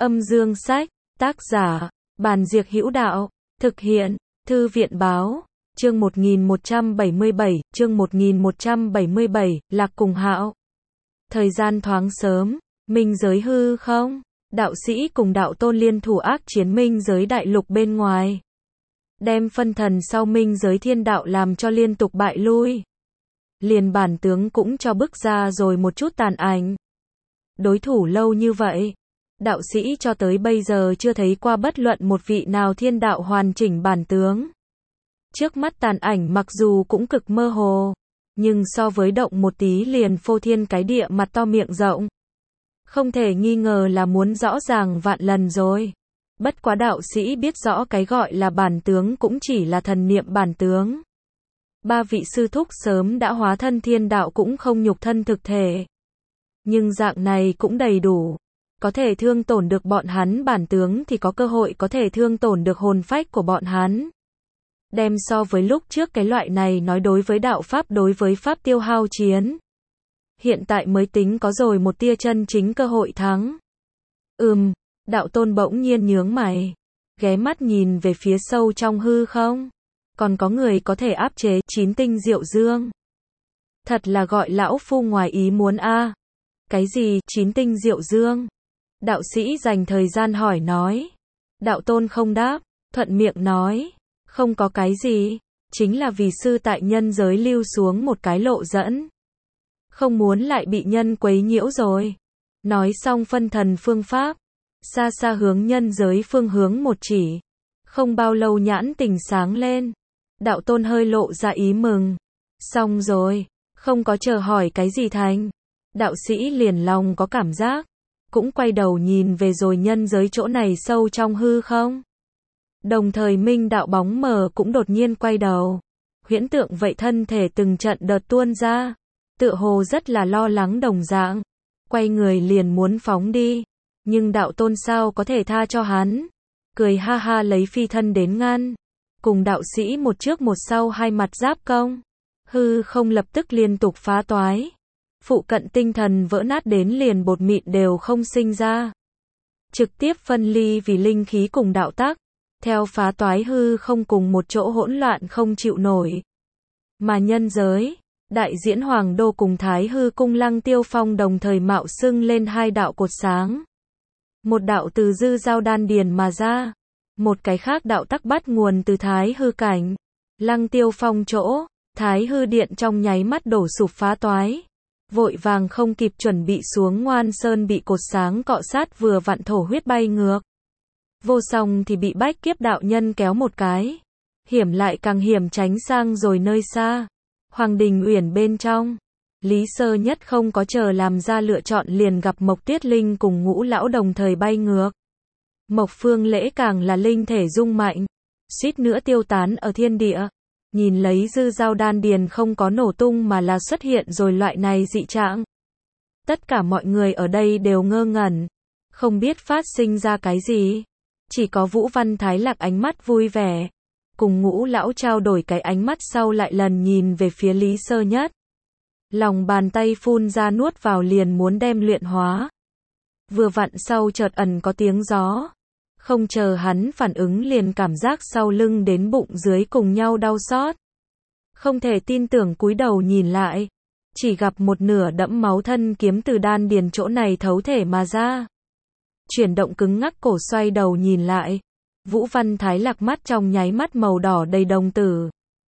Âm dương sách, tác giả, Bàn Diệc Hữu Đạo, thực hiện, Thư viện báo, chương 1177, Lạc Cùng Hạo. Thời gian thoáng sớm, minh giới hư không, đạo sĩ cùng đạo tôn liên thủ ác chiến minh giới đại lục bên ngoài. Đem phân thần sau minh giới thiên đạo làm cho liên tục bại lui. Liền bản tướng cũng cho bức ra rồi một chút tàn ảnh. Đối thủ lâu như vậy, đạo sĩ cho tới bây giờ chưa thấy qua bất luận một vị nào thiên đạo hoàn chỉnh bản tướng. Trước mắt tàn ảnh mặc dù cũng cực mơ hồ, nhưng so với động một tí liền phô thiên cái địa mặt to miệng rộng. Không thể nghi ngờ là muốn rõ ràng vạn lần rồi. Bất quá đạo sĩ biết rõ cái gọi là bản tướng cũng chỉ là thần niệm bản tướng. Ba vị sư thúc sớm đã hóa thân thiên đạo cũng không nhục thân thực thể. Nhưng dạng này cũng đầy đủ. Có thể thương tổn được bọn hắn bản tướng thì có cơ hội có thể thương tổn được hồn phách của bọn hắn. Đem so với lúc trước cái loại này nói đối với đạo pháp đối với pháp tiêu hao chiến. Hiện tại mới tính có rồi một tia chân chính cơ hội thắng. Đạo tôn bỗng nhiên nhướng mày. Ghé mắt nhìn về phía sâu trong hư không. Còn có người có thể áp chế 9 tinh diệu dương. Thật là gọi lão phu ngoài ý muốn a. Cái gì 9 tinh diệu dương? Đạo sĩ dành thời gian hỏi nói. Đạo tôn không đáp, thuận miệng nói. Không có cái gì, chính là vì sư tại nhân giới lưu xuống một cái lộ dẫn. Không muốn lại bị nhân quấy nhiễu rồi. Nói xong phân thần phương pháp. Xa xa hướng nhân giới phương hướng một chỉ. Không bao lâu nhãn tình sáng lên. Đạo tôn hơi lộ ra ý mừng. Xong rồi, không có chờ hỏi cái gì thành. Đạo sĩ liền lòng có cảm giác. Cũng quay đầu nhìn về rồi nhân giới chỗ này sâu trong hư không. Đồng thời minh đạo bóng mờ cũng đột nhiên quay đầu. Huyễn tượng vậy thân thể từng trận đợt tuôn ra. Tựa hồ rất là lo lắng đồng dạng. Quay người liền muốn phóng đi. Nhưng đạo tôn sao có thể tha cho hắn. Cười ha ha lấy phi thân đến ngăn. Cùng đạo sĩ một trước một sau hai mặt giáp công. Hư không lập tức liên tục phá toái. Phụ cận tinh thần vỡ nát đến liền bột mịn đều không sinh ra. Trực tiếp phân ly vì linh khí cùng đạo tắc. Theo phá toái hư không cùng một chỗ hỗn loạn không chịu nổi. Mà nhân giới, đại diễn hoàng đô cùng thái hư cung Lăng Tiêu Phong đồng thời mạo xưng lên hai đạo cột sáng. Một đạo từ dư giao đan điền mà ra. Một cái khác đạo tắc bắt nguồn từ thái hư cảnh. Lăng Tiêu Phong chỗ, thái hư điện trong nháy mắt đổ sụp phá toái. Vội vàng không kịp chuẩn bị xuống Ngoan Sơn bị cột sáng cọ sát vừa vặn thổ huyết bay ngược. Vô song thì bị bách kiếp đạo nhân kéo một cái. Hiểm lại càng hiểm tránh sang rồi nơi xa. Hoàng đình uyển bên trong. Lý Sơ Nhất không có chờ làm ra lựa chọn liền gặp Mộc Tuyết Linh cùng Ngũ Lão đồng thời bay ngược. Mộc Phương Lễ càng là linh thể rung mạnh. Suýt nữa tiêu tán ở thiên địa. Nhìn lấy dư giao đan điền không có nổ tung mà là xuất hiện rồi loại này dị trạng. Tất cả mọi người ở đây đều ngơ ngẩn. Không biết phát sinh ra cái gì. Chỉ có Vũ Văn Thái Lạc ánh mắt vui vẻ. Cùng Ngũ Lão trao đổi cái ánh mắt sau lại lần nhìn về phía Lý Sơ Nhất. Lòng bàn tay phun ra nuốt vào liền muốn đem luyện hóa. Vừa vặn sau chợt ẩn có tiếng gió. Không chờ hắn phản ứng liền cảm giác sau lưng đến bụng dưới cùng nhau đau xót. Không thể tin tưởng cúi đầu nhìn lại. Chỉ gặp một nửa đẫm máu thân kiếm từ đan điền chỗ này thấu thể mà ra. Chuyển động cứng ngắc cổ xoay đầu nhìn lại. Vũ Văn Thái Lạc mắt trong nháy mắt màu đỏ đầy đồng tử.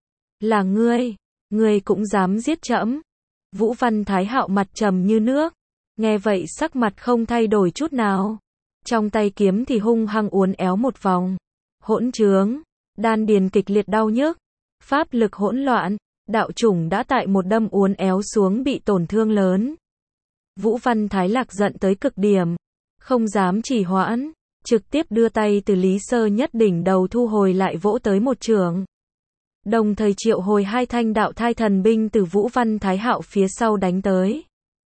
Là ngươi cũng dám giết trẫm? Vũ Văn Thái Hạo mặt trầm như nước. Nghe vậy sắc mặt không thay đổi chút nào. Trong tay kiếm thì hung hăng uốn éo một vòng. Hỗn trướng, đan điền kịch liệt đau nhức. Pháp lực hỗn loạn, đạo chủng đã tại một đâm uốn éo xuống bị tổn thương lớn. Vũ Văn Thái Lạc giận tới cực điểm. Không dám trì hoãn, trực tiếp đưa tay từ Lý Sơ Nhất đỉnh đầu thu hồi lại vỗ tới một chưởng. Đồng thời triệu hồi hai thanh đạo thai thần binh từ Vũ Văn Thái Hạo phía sau đánh tới.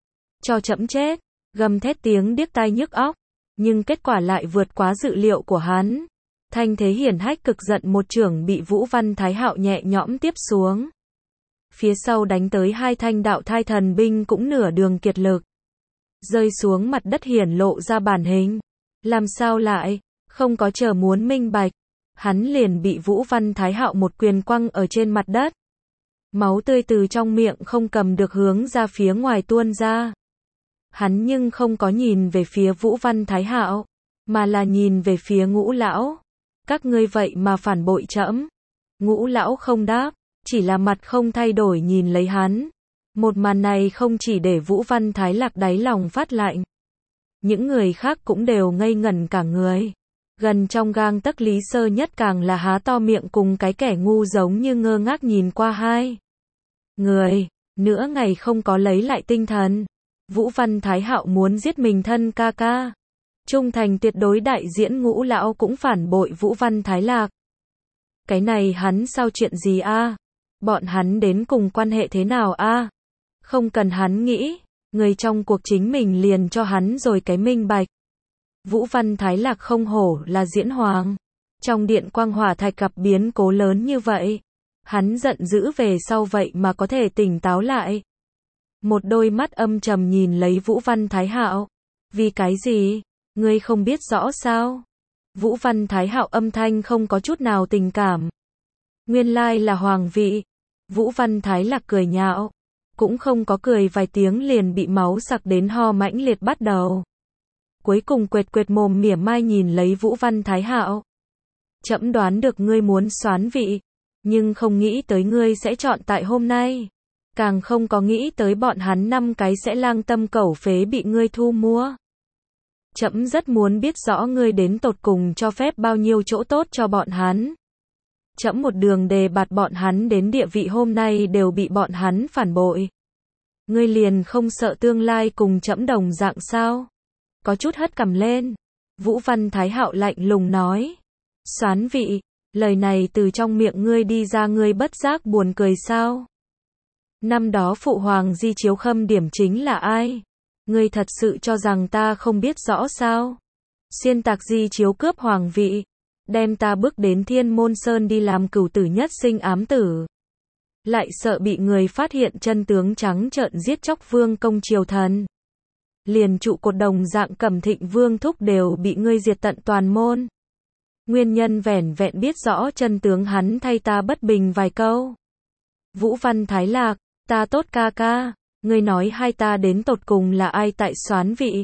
Cho chẫm chết, gầm thét tiếng điếc tai nhức óc, nhưng kết quả lại vượt quá dự liệu của hắn. Thanh thế hiển hách cực giận một chưởng bị Vũ Văn Thái Hạo nhẹ nhõm tiếp xuống. Phía sau đánh tới hai thanh đạo thai thần binh cũng nửa đường kiệt lực. Rơi xuống mặt đất hiển lộ ra bản hình. Làm sao lại, không có chờ muốn minh bạch. Hắn liền bị Vũ Văn Thái Hạo một quyền quăng ở trên mặt đất. Máu tươi từ trong miệng không cầm được hướng ra phía ngoài tuôn ra. Hắn nhưng không có nhìn về phía Vũ Văn Thái Hạo, mà là nhìn về phía Ngũ lão. Các ngươi vậy mà phản bội trẫm. Ngũ lão không đáp, chỉ là mặt không thay đổi nhìn lấy hắn. Một màn này không chỉ để Vũ Văn Thái Lạc đáy lòng phát lạnh. Những người khác cũng đều ngây ngẩn cả người. Gần trong gang tấc Lý Sơ Nhất càng là há to miệng cùng cái kẻ ngu giống như ngơ ngác nhìn qua hai người. Nửa ngày không có lấy lại tinh thần. Vũ Văn Thái Hạo muốn giết mình thân ca ca. Trung thành tuyệt đối đại diễn Ngũ lão cũng phản bội Vũ Văn Thái Lạc. Cái này hắn sao chuyện gì a? Bọn hắn đến cùng quan hệ thế nào a? Không cần hắn nghĩ, người trong cuộc chính mình liền cho hắn rồi cái minh bạch. Vũ Văn Thái Lạc không hổ là diễn hoàng. Trong điện quang hỏa thạch gặp biến cố lớn như vậy. Hắn giận dữ về sau vậy mà có thể tỉnh táo lại. Một đôi mắt âm trầm nhìn lấy Vũ Văn Thái Hạo. Vì cái gì? Ngươi không biết rõ sao? Vũ Văn Thái Hạo âm thanh không có chút nào tình cảm. Nguyên lai là hoàng vị. Vũ Văn Thái Lạc cười nhạo. Cũng không có cười vài tiếng liền bị máu sặc đến ho mãnh liệt bắt đầu. Cuối cùng quệt quệt mồm mỉa mai nhìn lấy Vũ Văn Thái Hạo. Trẫm đoán được ngươi muốn soán vị, nhưng không nghĩ tới ngươi sẽ chọn tại hôm nay. Càng không có nghĩ tới bọn hắn 5 cái sẽ lang tâm cẩu phế bị ngươi thu mua. Trẫm rất muốn biết rõ ngươi đến tột cùng cho phép bao nhiêu chỗ tốt cho bọn hắn. Trẫm một đường đề bạt bọn hắn đến địa vị hôm nay đều bị bọn hắn phản bội. Ngươi liền không sợ tương lai cùng trẫm đồng dạng sao? Có chút hất cằm lên. Vũ Văn Thái Hạo lạnh lùng nói. Soán vị, lời này từ trong miệng ngươi đi ra ngươi bất giác buồn cười sao? Năm đó phụ hoàng Di Chiếu Khâm điểm chính là ai? Ngươi thật sự cho rằng ta không biết rõ sao? Xuyên tạc Di Chiếu cướp hoàng vị, đem ta bước đến Thiên Môn Sơn đi làm cửu tử nhất sinh ám tử. Lại sợ bị người phát hiện chân tướng trắng trợn giết chóc vương công triều thần. Liền trụ cột đồng dạng Cẩm Thịnh Vương thúc đều bị ngươi diệt tận toàn môn. Nguyên nhân vẻn vẹn biết rõ chân tướng hắn thay ta bất bình vài câu. Vũ Văn Thái Lạc, ta tốt ca ca, ngươi nói hai ta đến tột cùng là ai tại soán vị.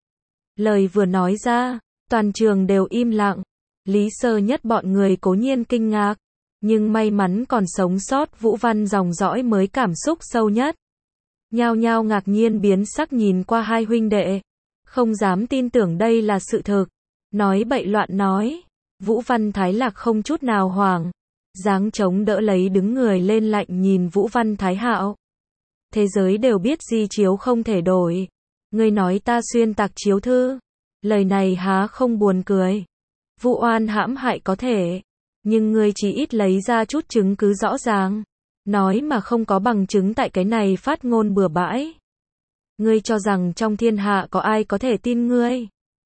Lời vừa nói ra, toàn trường đều im lặng. Lý Sơ Nhất bọn người cố nhiên kinh ngạc, nhưng may mắn còn sống sót Vũ Văn dòng dõi mới cảm xúc sâu nhất. Nhao nhao ngạc nhiên biến sắc nhìn qua hai huynh đệ, không dám tin tưởng đây là sự thực. Nói bậy loạn nói. Vũ Văn Thái Lạc không chút nào hoảng, dáng chống đỡ lấy đứng người lên lạnh nhìn Vũ Văn Thái Hạo. Thế giới đều biết Di Chiếu không thể đổi. Ngươi nói ta xuyên tạc chiếu thư. Lời này há không buồn cười. Vụ oan hãm hại có thể, nhưng ngươi chỉ ít lấy ra chút chứng cứ rõ ràng. Nói mà không có bằng chứng tại cái này phát ngôn bừa bãi. Ngươi cho rằng trong thiên hạ có ai có thể tin ngươi?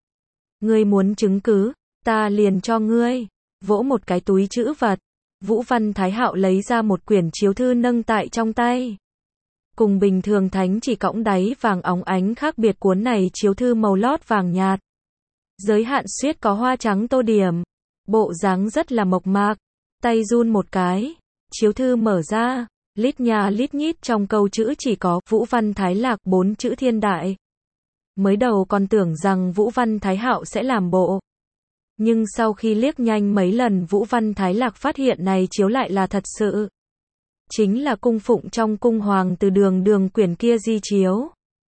Ngươi muốn chứng cứ, ta liền cho ngươi. Vỗ một cái túi trữ vật. Vũ Văn Thái Hạo lấy ra một quyển chiếu thư nâng tại trong tay. Cùng bình thường thánh chỉ cõng đáy vàng óng ánh khác biệt, cuốn này chiếu thư màu lót vàng nhạt. Giới hạn xuyết có hoa trắng tô điểm. Bộ dáng rất là mộc mạc. Tay run một cái. Chiếu thư mở ra. Lít nha lít nhít trong câu chữ chỉ có Vũ Văn Thái Lạc 4 chữ thiên đại. Mới đầu còn tưởng rằng Vũ Văn Thái Hạo sẽ làm bộ. Nhưng sau khi liếc nhanh mấy lần Vũ Văn Thái Lạc phát hiện này chiếu lại là thật sự. Chính là cung phụng trong cung hoàng từ đường quyển kia Di Chiếu.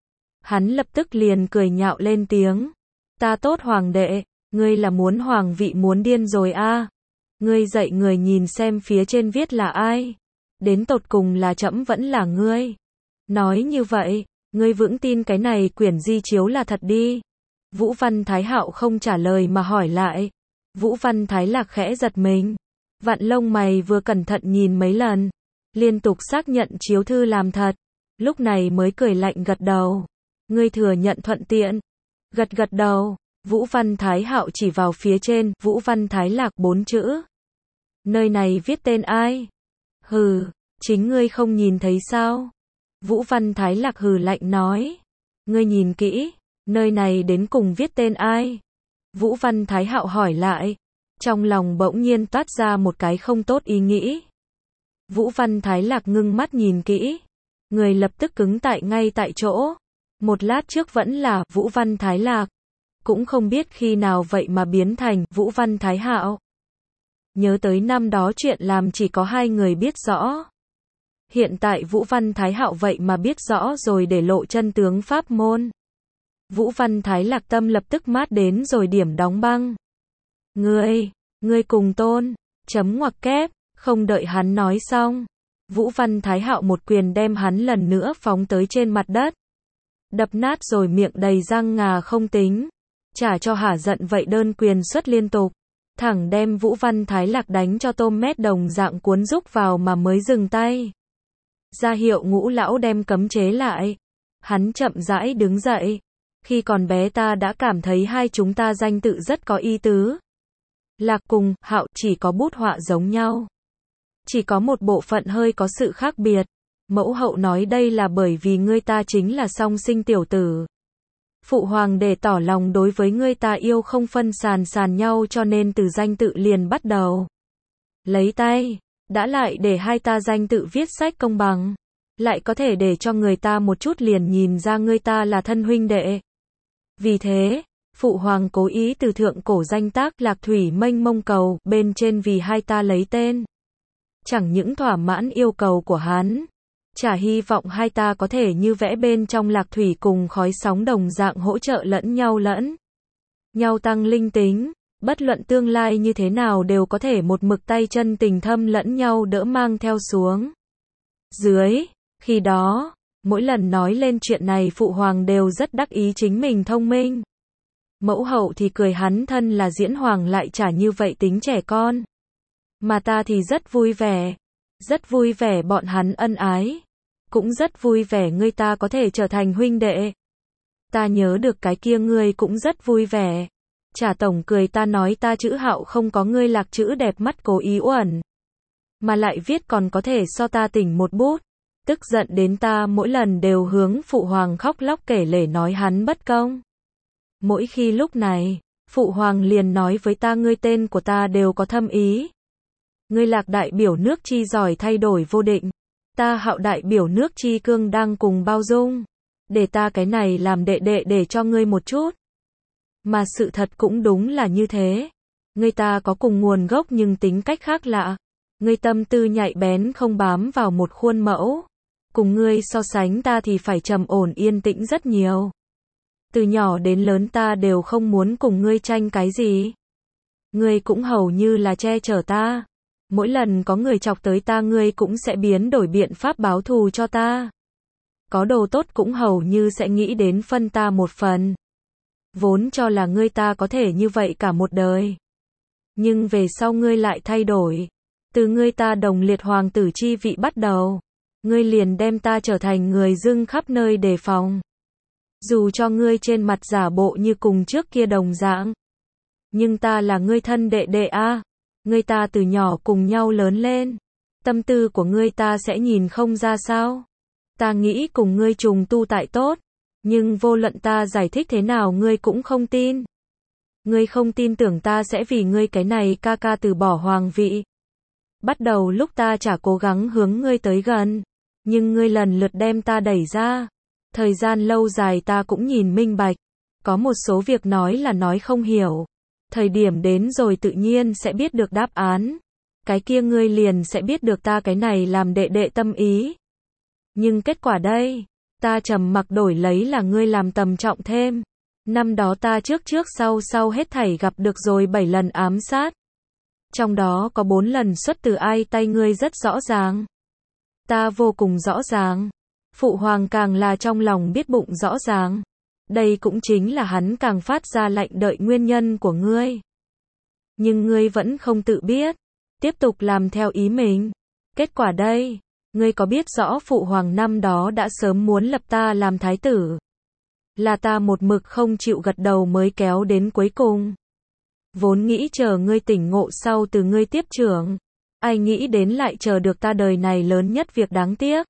Hắn lập tức liền cười nhạo lên tiếng. Ta tốt hoàng đệ, ngươi là muốn hoàng vị muốn điên rồi a? Ngươi dạy người nhìn xem phía trên viết là ai? Đến tột cùng là trẫm vẫn là ngươi? Nói như vậy, ngươi vững tin cái này quyển Di Chiếu là thật đi? Vũ Văn Thái Hạo không trả lời mà hỏi lại. Vũ Văn Thái Lạc khẽ giật mình. Vạn lông mày vừa cẩn thận nhìn mấy lần, liên tục xác nhận chiếu thư làm thật. Lúc này mới cười lạnh gật đầu. Ngươi thừa nhận thuận tiện. Gật gật đầu. Vũ Văn Thái Hạo chỉ vào phía trên, Vũ Văn Thái Lạc 4 chữ. Nơi này viết tên ai? Hừ, chính ngươi không nhìn thấy sao? Vũ Văn Thái Lạc hừ lạnh nói. Ngươi nhìn kỹ, nơi này đến cùng viết tên ai? Vũ Văn Thái Hạo hỏi lại. Trong lòng bỗng nhiên toát ra một cái không tốt ý nghĩ. Vũ Văn Thái Lạc ngưng mắt nhìn kỹ. Người lập tức cứng tại ngay tại chỗ. Một lát trước vẫn là Vũ Văn Thái Lạc. Cũng không biết khi nào vậy mà biến thành Vũ Văn Thái Hạo. Nhớ tới năm đó chuyện làm chỉ có hai người biết rõ. Hiện tại Vũ Văn Thái Hạo vậy mà biết rõ rồi để lộ chân tướng pháp môn. Vũ Văn Thái Lạc tâm lập tức mát đến rồi điểm đóng băng. Ngươi cùng Tôn, chấm ngoặc kép, không đợi hắn nói xong. Vũ Văn Thái Hạo một quyền đem hắn lần nữa phóng tới trên mặt đất. Đập nát rồi miệng đầy răng ngà không tính. Trả cho hả giận vậy đơn quyền xuất liên tục. Thẳng đem Vũ Văn Thái Lạc đánh cho tôm mét đồng dạng cuốn rúc vào mà mới dừng tay. Ra hiệu Ngũ lão đem cấm chế lại. Hắn chậm rãi đứng dậy. Khi còn bé ta đã cảm thấy hai chúng ta danh tự rất có ý tứ. Lạc cùng Hạo chỉ có bút họa giống nhau. Chỉ có một bộ phận hơi có sự khác biệt. Mẫu hậu nói đây là bởi vì ngươi ta chính là song sinh tiểu tử. Phụ hoàng để tỏ lòng đối với ngươi ta yêu không phân sàn nhau cho nên từ danh tự liền bắt đầu. Lấy tay, đã lại để hai ta danh tự viết sách công bằng. Lại có thể để cho người ta một chút liền nhìn ra ngươi ta là thân huynh đệ. Vì thế, phụ hoàng cố ý từ thượng cổ danh tác Lạc Thủy mênh mông cầu bên trên vì hai ta lấy tên. Chẳng những thỏa mãn yêu cầu của hắn, chả hy vọng hai ta có thể như vẽ bên trong Lạc Thủy cùng khói sóng đồng dạng hỗ trợ lẫn nhau tăng linh tính, bất luận tương lai như thế nào đều có thể một mực tay chân tình thâm lẫn nhau đỡ mang theo xuống. Khi đó, mỗi lần nói lên chuyện này phụ hoàng đều rất đắc ý chính mình thông minh. Mẫu hậu thì cười hắn thân là diễn hoàng lại chả như vậy tính trẻ con. Mà ta thì rất vui vẻ bọn hắn ân ái. Cũng rất vui vẻ ngươi ta có thể trở thành huynh đệ. Ta nhớ được cái kia ngươi cũng rất vui vẻ. Chả tổng cười ta nói ta chữ Hạo không có ngươi Lạc chữ đẹp mắt cố ý uẩn. Mà lại viết còn có thể so ta tỉnh một bút. Tức giận đến ta mỗi lần đều hướng phụ hoàng khóc lóc kể lể nói hắn bất công. Mỗi khi lúc này, phụ hoàng liền nói với ta ngươi tên của ta đều có thâm ý. Ngươi Lạc đại biểu nước chi giỏi thay đổi vô định. Ta Hạo đại biểu nước chi cương đang cùng bao dung. Để ta cái này làm đệ đệ để cho ngươi một chút. Mà sự thật cũng đúng là như thế. Ngươi ta có cùng nguồn gốc nhưng tính cách khác lạ. Ngươi tâm tư nhạy bén không bám vào một khuôn mẫu. Cùng ngươi so sánh ta thì phải trầm ổn yên tĩnh rất nhiều. Từ nhỏ đến lớn ta đều không muốn cùng ngươi tranh cái gì. Ngươi cũng hầu như là che chở ta. Mỗi lần có người chọc tới ta ngươi cũng sẽ biến đổi biện pháp báo thù cho ta. Có đồ tốt cũng hầu như sẽ nghĩ đến phân ta một phần. Vốn cho là ngươi ta có thể như vậy cả một đời. Nhưng về sau ngươi lại thay đổi. Từ ngươi ta đồng liệt hoàng tử chi vị bắt đầu. Ngươi liền đem ta trở thành người dưng khắp nơi đề phòng. Dù cho ngươi trên mặt giả bộ như cùng trước kia đồng dạng. Nhưng ta là ngươi thân đệ đệ a. Ngươi ta từ nhỏ cùng nhau lớn lên. Tâm tư của ngươi ta sẽ nhìn không ra sao. Ta nghĩ cùng ngươi trùng tu tại tốt. Nhưng vô luận ta giải thích thế nào ngươi cũng không tin. Ngươi không tin tưởng ta sẽ vì ngươi cái này ca ca từ bỏ hoàng vị. Bắt đầu lúc ta chả cố gắng hướng ngươi tới gần. Nhưng ngươi lần lượt đem ta đẩy ra. Thời gian lâu dài ta cũng nhìn minh bạch. Có một số việc nói là nói không hiểu. Thời điểm đến rồi tự nhiên sẽ biết được đáp án. Cái kia ngươi liền sẽ biết được ta cái này làm đệ đệ tâm ý. Nhưng kết quả đây, ta trầm mặc đổi lấy là ngươi làm tầm trọng thêm. Năm đó ta trước sau hết thảy gặp được rồi 7 lần ám sát. Trong đó có 4 lần xuất từ ai tay ngươi rất rõ ràng. Ta vô cùng rõ ràng. Phụ hoàng càng là trong lòng biết bụng rõ ràng. Đây cũng chính là hắn càng phát ra lệnh đợi nguyên nhân của ngươi. Nhưng ngươi vẫn không tự biết. Tiếp tục làm theo ý mình. Kết quả đây, ngươi có biết rõ phụ hoàng năm đó đã sớm muốn lập ta làm thái tử. Là ta một mực không chịu gật đầu mới kéo đến cuối cùng. Vốn nghĩ chờ ngươi tỉnh ngộ sau từ ngươi tiếp trưởng. Ai nghĩ đến lại chờ được ta đời này lớn nhất việc đáng tiếc.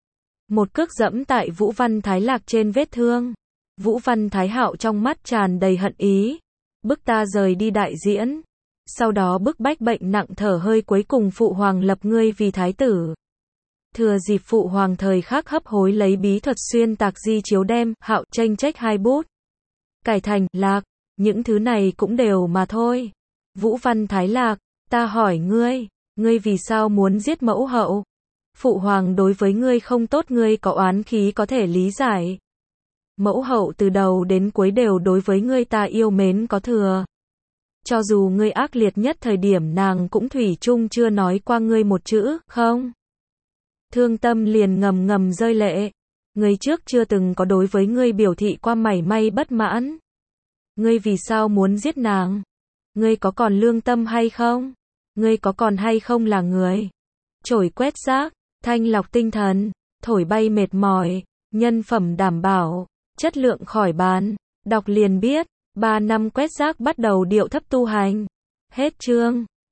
Một cước dẫm tại Vũ Văn Thái Lạc trên vết thương. Vũ Văn Thái Hạo trong mắt tràn đầy hận ý. bức ta rời đi đại diễn. Sau đó bức bách bệnh nặng thở hơi cuối cùng phụ hoàng lập ngươi vì thái tử. Thừa dịp phụ hoàng thời khắc hấp hối lấy bí thuật xuyên tạc di chiếu đem, Hạo tranh trách hai bút. Cải thành, Lạc, những thứ này cũng đều mà thôi. Vũ Văn Thái Lạc, ta hỏi ngươi vì sao muốn giết mẫu hậu? Phụ hoàng đối với ngươi không tốt, ngươi có oán khí có thể lý giải. Mẫu hậu từ đầu đến cuối đều đối với ngươi ta yêu mến có thừa. Cho dù ngươi ác liệt nhất thời điểm nàng cũng thủy chung chưa nói qua ngươi một chữ, không? Thương Tâm liền ngầm ngầm rơi lệ. Ngươi trước chưa từng có đối với ngươi biểu thị qua mảy may bất mãn. Ngươi vì sao muốn giết nàng? Ngươi có còn lương tâm hay không? Ngươi có còn hay không là người? Chổi quét rác, thanh lọc tinh thần, thổi bay mệt mỏi, nhân phẩm đảm bảo, chất lượng khỏi bàn. Đọc liền biết, 3 năm quét rác bắt đầu điệu thấp tu hành. Hết chương.